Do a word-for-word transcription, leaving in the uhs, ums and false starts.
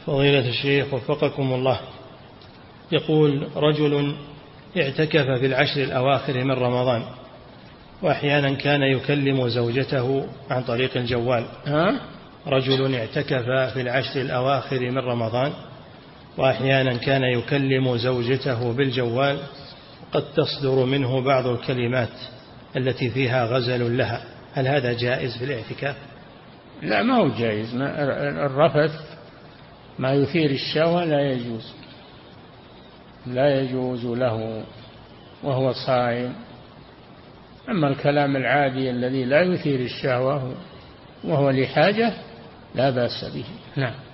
فضيلة الشيخ وفقكم الله، يقول رجل اعتكف في العشر الأواخر من رمضان، وأحيانا كان يكلم زوجته عن طريق الجوال. ها؟ رجل اعتكف في العشر الأواخر من رمضان، وأحيانا كان يكلم زوجته بالجوال، قد تصدر منه بعض الكلمات التي فيها غزل لها، هل هذا جائز في الاعتكاف؟ لا، ما هو جائز. الرفث ما يثير الشهوة لا يجوز، لا يجوز له وهو صائم. أما الكلام العادي الذي لا يثير الشهوة وهو لحاجة لا بأس به. نعم.